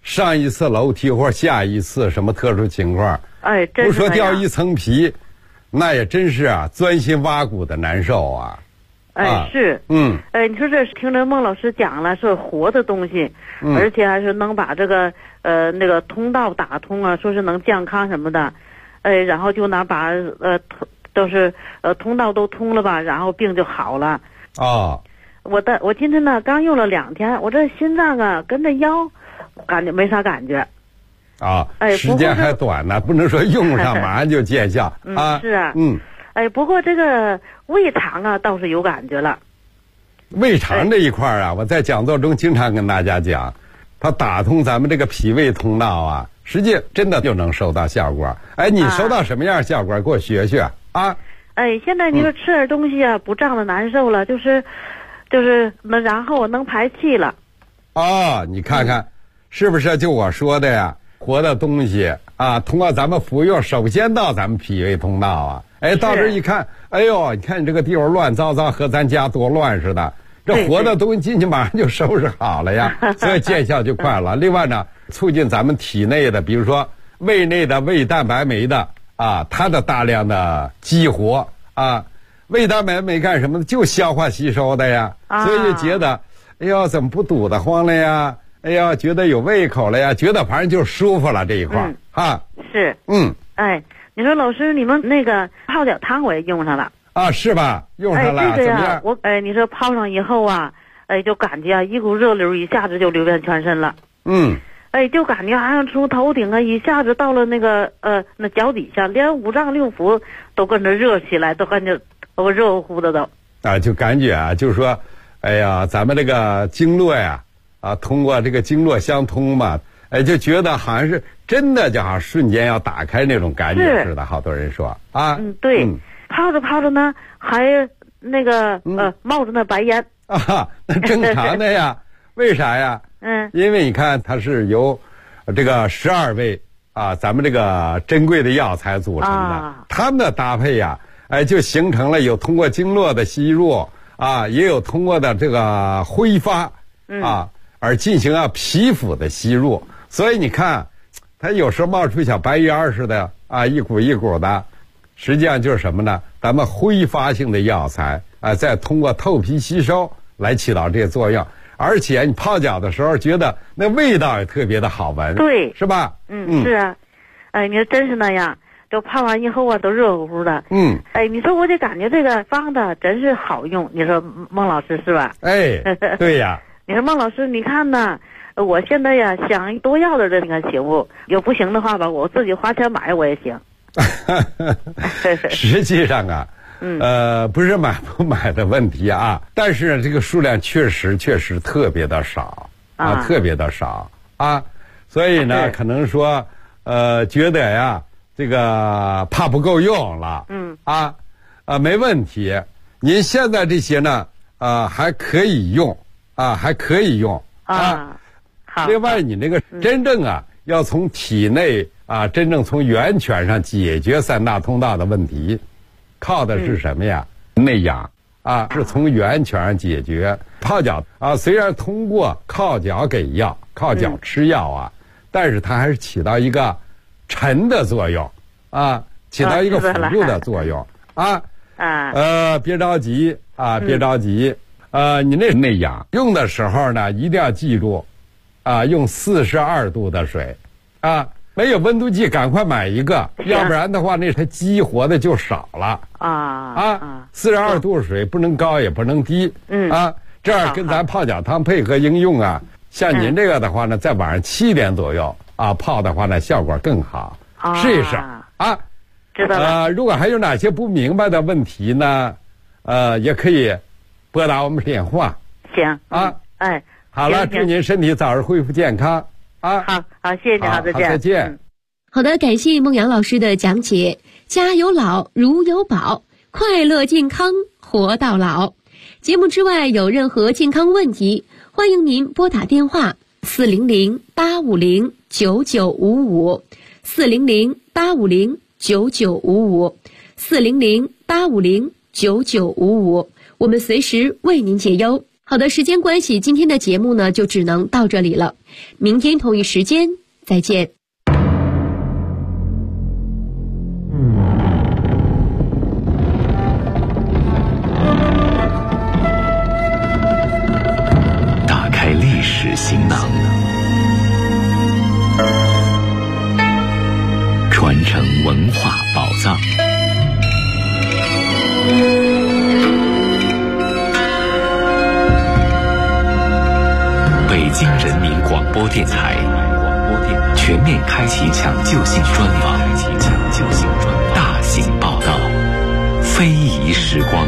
上一次楼梯或下一次什么特殊情况， 哎，真不是说掉一层皮，那也真是啊，钻心挖骨的难受啊。 哎，是，你说这听着孟老师讲了，是活的东西，而且还是能把这个那个通道打通啊，说是能健康什么的，然后就拿把都是通道都通了吧，然后病就好了。 哦， 我今天呢刚用了2天，我这心脏啊跟着腰，感觉没啥感觉。 啊，时间还短呢，不能说用上马上就见效啊。 是啊，不过这个胃肠啊倒是有感觉了。 胃肠这一块啊，我在讲座中经常跟大家讲，它打通咱们这个脾胃通道啊，实际真的就能收到效果。哎，你收到什么样效果？给我学学啊。 哎，现在你说吃点东西啊，不胀的难受了，就是那然后能排气了。 哦，你看看，是不是就我说的呀？活的东西啊，通过咱们服用，首先到咱们脾胃通道啊。哎，到这一看，哎呦，你看你这个地方乱糟糟，和咱家多乱似的。这活的东西进去马上就收拾好了呀，所以见效就快了。另外呢，促进咱们体内的，比如说胃内的胃蛋白酶的啊，它的大量的激活啊。胃蛋白酶干什么呢？就消化吸收的呀。所以就觉得，哎呦，怎么不堵得慌了呀？哎呀，觉得有胃口了呀，觉得反正就舒服了这一块啊。 是，哎，你说老师，你们那个泡脚汤我也用上了啊，是吧？用上了， 这个呀， 怎么样？ 你说泡上以后啊，就感觉啊一股热流一下子就流遍全身了。就感觉好像从头顶啊一下子到了那个那脚底下，连五脏六腑都跟着热起来，都感觉都热乎乎的都。 啊，就感觉啊，就是说，哎呀，咱们这个经络呀。啊，通过这个经络相通嘛，就觉得好像是真的，就好像瞬间要打开那种感觉似的。好多人说啊， 对，泡着泡着呢，还那个冒着那白烟啊，那正常的呀。为啥呀？因为你看它是由这个12味啊，咱们这个珍贵的药材组成的，它们的搭配呀，就形成了有通过经络的吸入啊，也有通过的这个挥发啊。而进行皮肤的吸入，所以你看，它有时候冒出小白烟似的啊，一股一股的，实际上就是什么呢？咱们挥发性的药材啊，再通过透皮吸收来起到这个作用，而且你泡脚的时候觉得那味道也特别的好闻， 对， 是吧？ 是啊，你说真是那样，就泡完以后啊，都热乎乎的。你说我就感觉这个方子真是好用，你说孟老师是吧？ 对呀。 你说孟老师，你看呢？我现在呀想多要点这个行不？有不行的话吧，我自己花钱买我也行。 实际上啊，不是买不买的问题啊，但是这个数量确实特别的少啊，特别的少啊，所以呢，可能说觉得呀，这个怕不够用了，没问题。您现在这些呢，还可以用。还可以用啊。好。 另外，你那个真正要从体内真正从源泉上解决3大通道的问题，靠的是什么呀？内养是从源泉上解决。泡脚虽然通过靠脚给药、靠脚吃药但是它还是起到一个沉的作用起到一个辅助的作用别着急别着急。你那内养用的时候呢，一定要记住，用42度的水，没有温度计赶快买一个，要不然的话，那它激活的就少了42度水不能高也不能低，这样跟咱泡脚汤配合应用像您这个的话呢，在晚上7点左右泡的话呢，效果更好，试一试知道了。 如果还有哪些不明白的问题呢，也可以拨打我们电话。 行好了，祝您身体早日恢复健康好，谢谢你，好，再见。 再见。 好的，感谢孟阳老师的讲解。家有老，如有宝，快乐健康活到老。节目之外有任何健康问题，欢迎您拨打电话400-850-9955 400-850-9955 400-850-9955，我们随时为您解忧。好的。 好的，时间关系，今天的节目呢就只能到这里了。明天同一时间再见。 打开历史行囊，传承文化宝藏。北京人民广播电台全面开启抢救性专访，大型报道，非遗时光。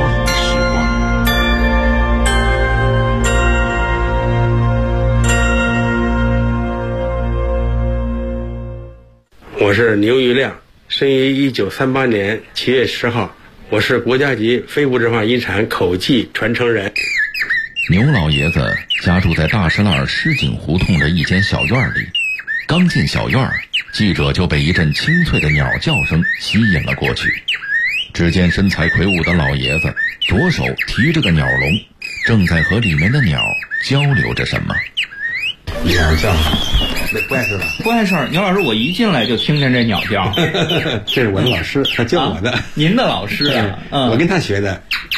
我是牛玉亮，生于1938年7月10号，我是国家级非物质文化遗产口技传承人。 牛老爷子家住在大石栏狮井胡同的一间小院里，刚进小院，记者就被一阵清脆的鸟叫声吸引了过去。只见身材魁梧的老爷子左手提着个鸟笼，正在和里面的鸟交流着什么。 鸟叫，那不碍事吧？ 不碍事儿。牛老师，我一进来就听见这鸟叫。 这是我的老师，他教我的。 您的老师啊？ 我跟他学的。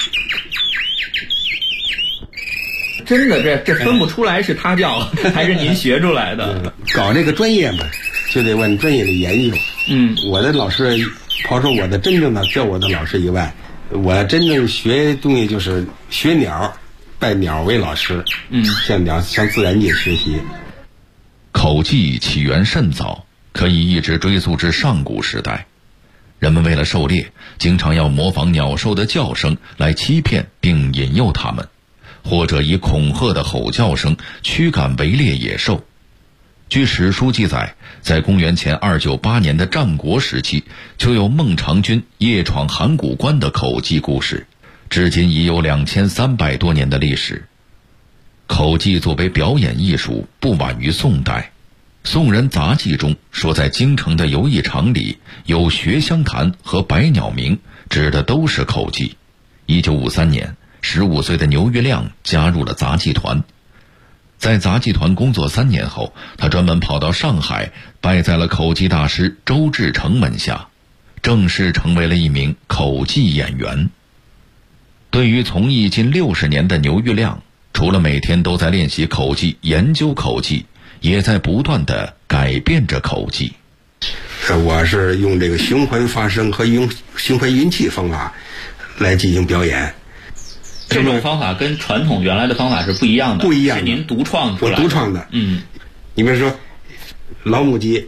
真的，这分不出来是他叫还是您学出来的。 搞这个专业嘛，就得往专业的研究。我的老师，抛出我的真正的教我的老师以外，我真正学东西就是学鸟，拜鸟为老师。向自然界学习。 口技起源甚早，可以一直追溯至上古时代。人们为了狩猎，经常要模仿鸟兽的叫声来欺骗并引诱它们，或者以恐吓的吼叫声驱赶围猎野兽。据史书记载，在公元前298年的战国时期，就有孟尝君夜闯函谷关的口技故事，至今已有2300多年的历史。口技作为表演艺术，不晚于宋代。宋人杂记中说，在京城的游艺场里有学香坛和百鸟鸣，指的都是口技。1953年，15岁的牛玉亮加入了杂技团。在杂技团工作3年后，他专门跑到上海，拜在了口技大师周志成门下，正式成为了一名口技演员。对于从艺近60年的牛玉亮，除了每天都在练习口技、研究口技，也在不断地改变着口技。 我是用这个循环发声和用循环运气方法来进行表演。 这种方法跟传统原来的方法是不一样的，是您独创出来的。 我独创的。你比如说老母鸡，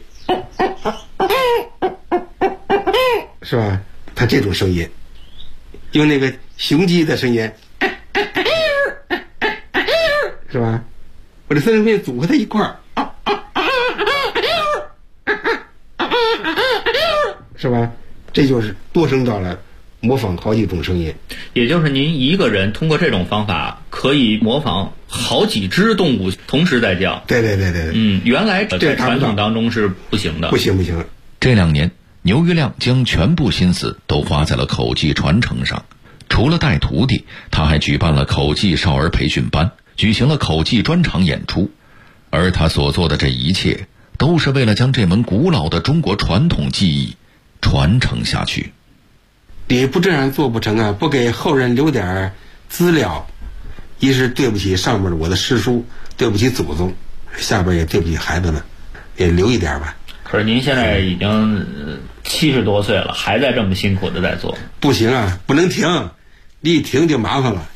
是吧？它这种声音，用那个雄鸡的声音，是吧？我这三种声音组合在一块儿，是吧？这就是多声道了，模仿好几种声音。 也就是您一个人通过这种方法可以模仿好几只动物同时在叫。 对。 原来在传统当中是不行的。 不行。 这2年，牛玉亮将全部心思都花在了口技传承上。除了带徒弟，他还举办了口技少儿培训班，举行了口技专场演出。而他所做的这一切，都是为了将这门古老的中国传统技艺传承下去。 你不这样做不成啊！不给后人留点资料，一是对不起上面我的师叔，对不起祖宗，下边也对不起孩子们，也留一点吧。 可是您现在已经70多岁了，还在这么辛苦的在做。 不行啊，不能停，你一停就麻烦了。